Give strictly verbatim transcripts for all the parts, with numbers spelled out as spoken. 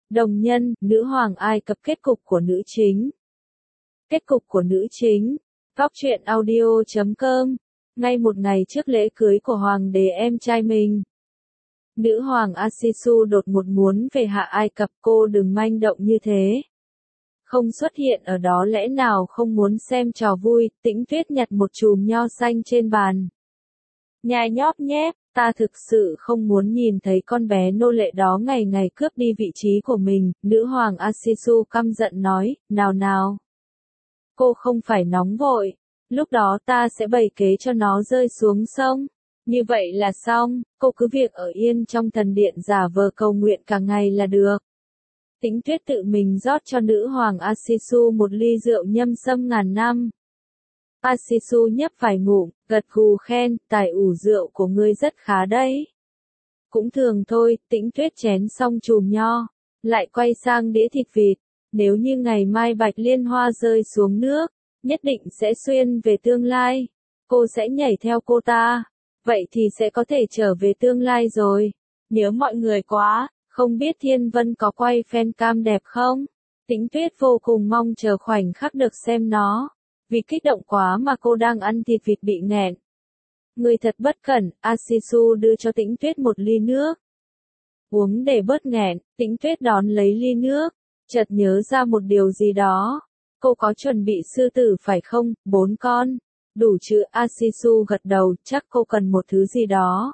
Đồng nhân, nữ hoàng Ai Cập kết cục của nữ chính. Kết cục của nữ chính. Góc truyện audio chấm com. Ngay một ngày trước lễ cưới của hoàng đế em trai mình, nữ hoàng Asisu đột ngột muốn về hạ Ai Cập. Cô đừng manh động như thế. Không xuất hiện ở đó lẽ nào không muốn xem trò vui. Tĩnh Tuyết nhặt một chùm nho xanh trên bàn, nhai nhóp nhép. Ta thực sự không muốn nhìn thấy con bé nô lệ đó ngày ngày cướp đi vị trí của mình. Nữ hoàng Asisu căm giận nói, nào nào. Cô không phải nóng vội. Lúc đó ta sẽ bày kế cho nó rơi xuống sông. Như vậy là xong, cô cứ việc ở yên trong thần điện giả vờ cầu nguyện cả ngày là được. Tĩnh Tuyết tự mình rót cho nữ hoàng Asisu một ly rượu nhâm sâm ngàn năm. Asisu nhấp vài ngụm, gật gù khen, tài ủ rượu của ngươi rất khá đấy. Cũng thường thôi. Tĩnh Tuyết chén xong chùm nho, lại quay sang đĩa thịt vịt. Nếu như ngày mai Bạch Liên Hoa rơi xuống nước, nhất định sẽ xuyên về tương lai. Cô sẽ nhảy theo cô ta. Vậy thì sẽ có thể trở về tương lai rồi. Nhớ mọi người quá, không biết Thiên Vân có quay fan cam đẹp không? Tĩnh Tuyết vô cùng mong chờ khoảnh khắc được xem nó. Vì kích động quá mà cô đang ăn thịt vịt bị nghẹn. Người thật bất cẩn. Asisu đưa cho Tĩnh Tuyết một ly nước. Uống để bớt nghẹn. Tĩnh Tuyết đón lấy ly nước, chợt nhớ ra một điều gì đó. Cô có chuẩn bị sư tử phải không? Bốn con. Đủ chứ? Asisu gật đầu, chắc cô cần một thứ gì đó.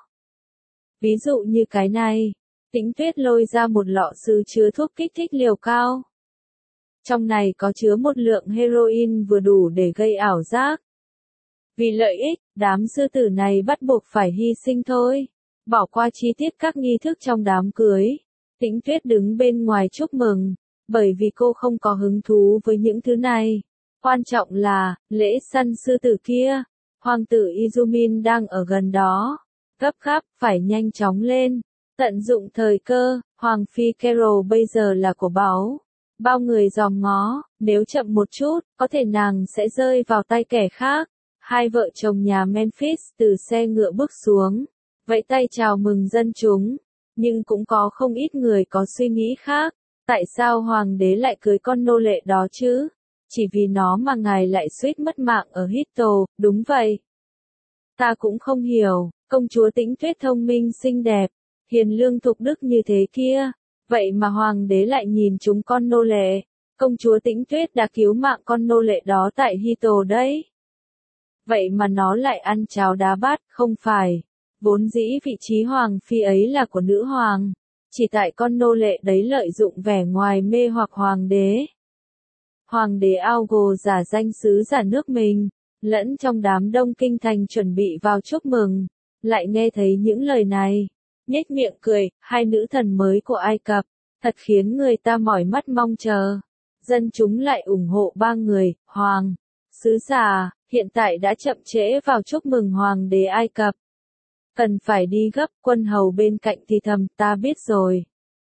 Ví dụ như cái này. Tĩnh Tuyết lôi ra một lọ sứ chứa thuốc kích thích liều cao. Trong này có chứa một lượng heroin vừa đủ để gây ảo giác. Vì lợi ích, đám sư tử này bắt buộc phải hy sinh thôi. Bỏ qua chi tiết các nghi thức trong đám cưới. Tĩnh Tuyết đứng bên ngoài chúc mừng, bởi vì cô không có hứng thú với những thứ này. Quan trọng là, lễ săn sư tử kia, hoàng tử Izumin đang ở gần đó. Gấp gáp, phải nhanh chóng lên. Tận dụng thời cơ, Hoàng phi Carol bây giờ là của báu. Bao người dòm ngó, nếu chậm một chút, có thể nàng sẽ rơi vào tay kẻ khác. Hai vợ chồng nhà Memphis từ xe ngựa bước xuống, vẫy tay chào mừng dân chúng. Nhưng cũng có không ít người có suy nghĩ khác. Tại sao hoàng đế lại cưới con nô lệ đó chứ? Chỉ vì nó mà ngài lại suýt mất mạng ở Hitto. Đúng vậy. Ta cũng không hiểu, công chúa Tĩnh Tuyết thông minh xinh đẹp, hiền lương thục đức như thế kia. Vậy mà hoàng đế lại nhìn chúng con nô lệ. Công chúa Tĩnh Tuyết đã cứu mạng con nô lệ đó tại Hitto đấy. Vậy mà nó lại ăn cháo đá bát, không phải. Vốn dĩ vị trí hoàng phi ấy là của nữ hoàng. Chỉ tại con nô lệ đấy lợi dụng vẻ ngoài mê hoặc hoàng đế. Hoàng đế Augo giả danh sứ giả nước mình, lẫn trong đám đông kinh thành chuẩn bị vào chúc mừng. Lại nghe thấy những lời này. Nhếch miệng cười, hai nữ thần mới của Ai Cập. Thật khiến người ta mỏi mắt mong chờ. Dân chúng lại ủng hộ ba người, hoàng, sứ giả, hiện tại đã chậm trễ vào chúc mừng hoàng đế Ai Cập. Cần phải đi gấp. Quân hầu bên cạnh thì thầm, ta biết rồi.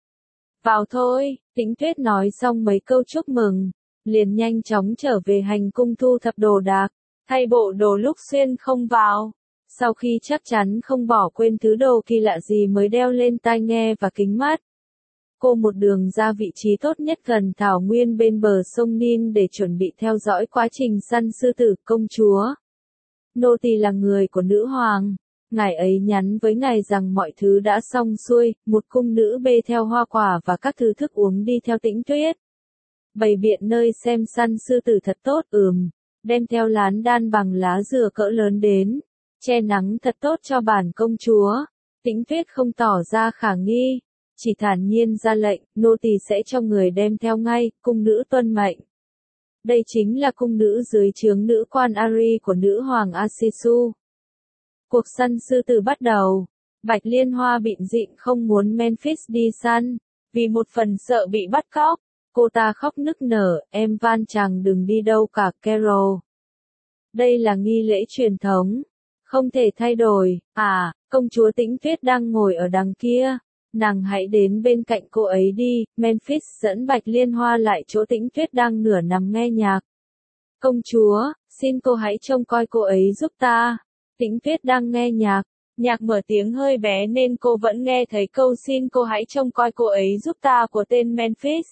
Vào thôi. Tĩnh Tuyết nói xong mấy câu chúc mừng, liền nhanh chóng trở về hành cung thu thập đồ đạc, thay bộ đồ lúc xuyên không vào. Sau khi chắc chắn không bỏ quên thứ đồ kỳ lạ gì mới đeo lên tai nghe và kính mắt. Cô một đường ra vị trí tốt nhất gần thảo nguyên bên bờ sông Nin để chuẩn bị theo dõi quá trình săn sư tử. Công chúa nô tỳ là người của nữ hoàng. Ngài ấy nhắn với ngài rằng mọi thứ đã xong xuôi. Một cung nữ bê theo hoa quả và các thứ thức uống đi theo Tĩnh Tuyết. Bày biện nơi xem săn sư tử thật tốt. Ừm, đem theo lán đan bằng lá dừa cỡ lớn đến, che nắng thật tốt cho bản công chúa. Tĩnh Tuyết không tỏ ra khả nghi, chỉ thản nhiên ra lệnh, nô tỳ sẽ cho người đem theo ngay. Cung nữ tuân mệnh. Đây chính là cung nữ dưới trướng nữ quan Ari của nữ hoàng Asisu. Cuộc săn sư tử bắt đầu. Bạch Liên Hoa bịm dịm không muốn Memphis đi săn, vì một phần sợ bị bắt cóc. Cô ta khóc nức nở, em van chàng đừng đi đâu cả Carol. Đây là nghi lễ truyền thống, không thể thay đổi. À, công chúa Tĩnh Tuyết đang ngồi ở đằng kia. Nàng hãy đến bên cạnh cô ấy đi. Memphis dẫn Bạch Liên Hoa lại chỗ Tĩnh Tuyết đang nửa nằm nghe nhạc. Công chúa, xin cô hãy trông coi cô ấy giúp ta. Tĩnh Tuyết đang nghe nhạc, Nhạc mở tiếng hơi bé nên cô vẫn nghe thấy câu xin cô hãy trông coi cô ấy giúp ta của tên Memphis.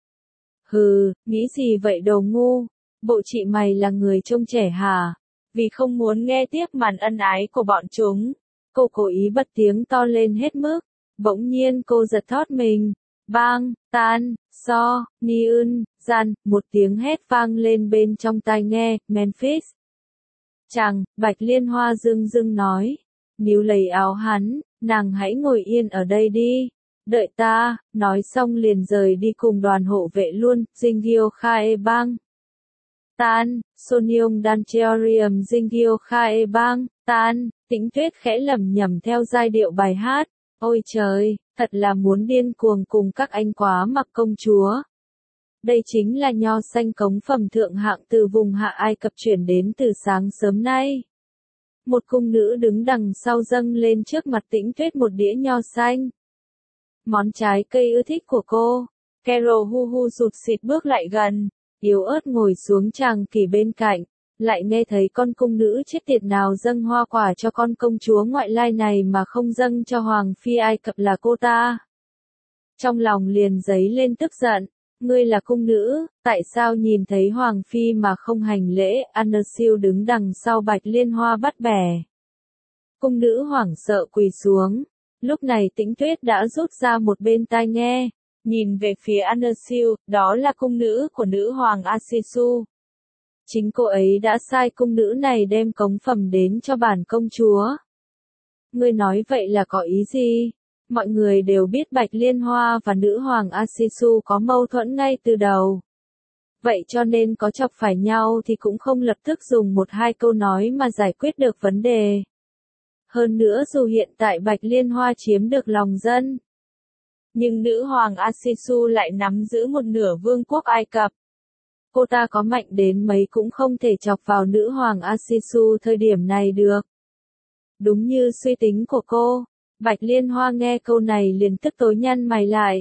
Hừ, nghĩ gì vậy đồ ngu? Bộ chị mày là người trông trẻ hả? Vì không muốn nghe tiếp màn ân ái của bọn chúng, cô cố ý bật tiếng to lên hết mức. Bỗng nhiên cô giật thót mình. Bang, tan, so, ni ưn, gian, một tiếng hét vang lên bên trong tai nghe, Memphis. Chàng, Bạch Liên Hoa dưng dưng nói. Níu lấy áo hắn, nàng hãy ngồi yên ở đây đi. Đợi ta, nói xong liền rời đi cùng đoàn hộ vệ luôn, Jingyo Khae Bang. Tan, Sonyong Dancheorium Jingyo Khae Bang, tan, Tĩnh Tuyết khẽ lẩm nhẩm theo giai điệu bài hát. Ôi trời, thật là muốn điên cuồng cùng các anh quá mặc công chúa. Đây chính là nho xanh cống phẩm thượng hạng từ vùng Hạ Ai Cập chuyển đến từ sáng sớm nay. Một cung nữ đứng đằng sau dâng lên trước mặt Tĩnh Tuyết một đĩa nho xanh. Món trái cây ưa thích của cô. Carol hu hu sụt sịt bước lại gần, yếu ớt ngồi xuống chàng kỷ bên cạnh, lại nghe thấy con cung nữ chết tiệt nào dâng hoa quả cho con công chúa ngoại lai này mà không dâng cho Hoàng phi Ai Cập là cô ta. Trong lòng liền dấy lên tức giận, ngươi là cung nữ, tại sao nhìn thấy Hoàng phi mà không hành lễ? Anersiu đứng đằng sau Bạch Liên Hoa bắt bẻ. Cung nữ hoảng sợ quỳ xuống, lúc này Tĩnh Tuyết đã rút ra một bên tai nghe, nhìn về phía Anersiu, đó là cung nữ của nữ hoàng Asisu. Chính cô ấy đã sai cung nữ này đem cống phẩm đến cho bản công chúa. Ngươi nói vậy là có ý gì? Mọi người đều biết Bạch Liên Hoa và nữ hoàng Asisu có mâu thuẫn ngay từ đầu. Vậy cho nên có chọc phải nhau thì cũng không lập tức dùng một hai câu nói mà giải quyết được vấn đề. Hơn nữa dù hiện tại Bạch Liên Hoa chiếm được lòng dân, nhưng nữ hoàng Asisu lại nắm giữ một nửa vương quốc Ai Cập. Cô ta có mạnh đến mấy cũng không thể chọc vào nữ hoàng Asisu thời điểm này được. Đúng như suy tính của cô, Bạch Liên Hoa nghe câu này liền tức tối nhăn mày lại.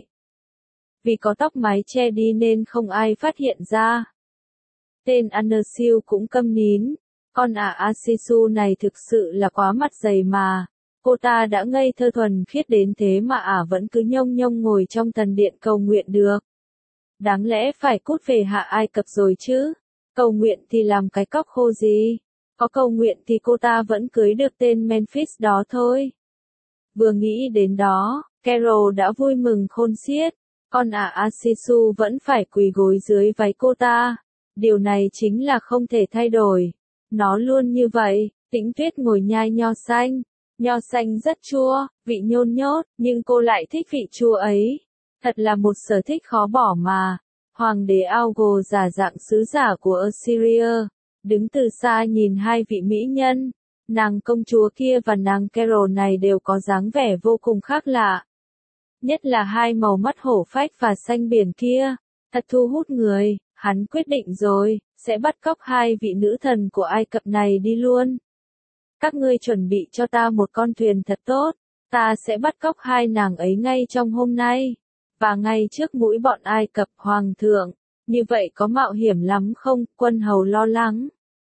Vì có tóc mái che đi nên không ai phát hiện ra. Tên Anersiu cũng câm nín, con ả Asisu này thực sự là quá mặt dày mà. Cô ta đã ngây thơ thuần khiết đến thế mà ả vẫn cứ nhông nhông ngồi trong thần điện cầu nguyện được. Đáng lẽ phải cút về Hạ Ai Cập rồi chứ. Cầu nguyện thì làm cái cóc khô gì. Có cầu nguyện thì cô ta vẫn cưới được tên Memphis đó thôi. Vừa nghĩ đến đó, Carol đã vui mừng khôn xiết. Con ả Asisu vẫn phải quỳ gối dưới váy cô ta. Điều này chính là không thể thay đổi. Nó luôn như vậy. Tĩnh Tuyết ngồi nhai nho xanh. Nho xanh rất chua, vị nhôn nhốt, nhưng cô lại thích vị chua ấy. Thật là một sở thích khó bỏ mà. Hoàng đế Augo giả dạng sứ giả của Assyria, đứng từ xa nhìn hai vị mỹ nhân. Nàng công chúa kia và nàng Carol này đều có dáng vẻ vô cùng khác lạ. Nhất là hai màu mắt hổ phách và xanh biển kia, thật thu hút người. Hắn quyết định rồi, sẽ bắt cóc hai vị nữ thần của Ai Cập này đi luôn. Các ngươi chuẩn bị cho ta một con thuyền thật tốt, ta sẽ bắt cóc hai nàng ấy ngay trong hôm nay. Và ngay trước mũi bọn Ai Cập hoàng thượng, như vậy có mạo hiểm lắm không? Quân hầu lo lắng.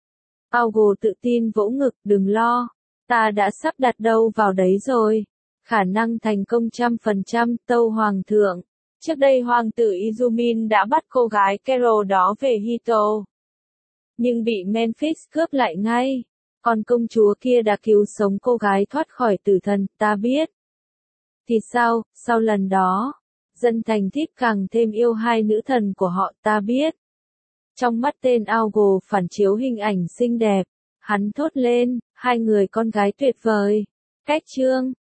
Augo tự tin vỗ ngực, đừng lo, ta đã sắp đặt đâu vào đấy rồi. Khả năng thành công trăm phần trăm, tâu hoàng thượng. Trước đây hoàng tử Izumin đã bắt cô gái Carol đó về Hito, nhưng bị Memphis cướp lại ngay. Còn công chúa kia đã cứu sống cô gái thoát khỏi tử thần, ta biết. Thì sao, sau lần đó, dân thành thiếp càng thêm yêu hai nữ thần của họ, ta biết. Trong mắt tên Augo phản chiếu hình ảnh xinh đẹp, hắn thốt lên, hai người con gái tuyệt vời. Cách chương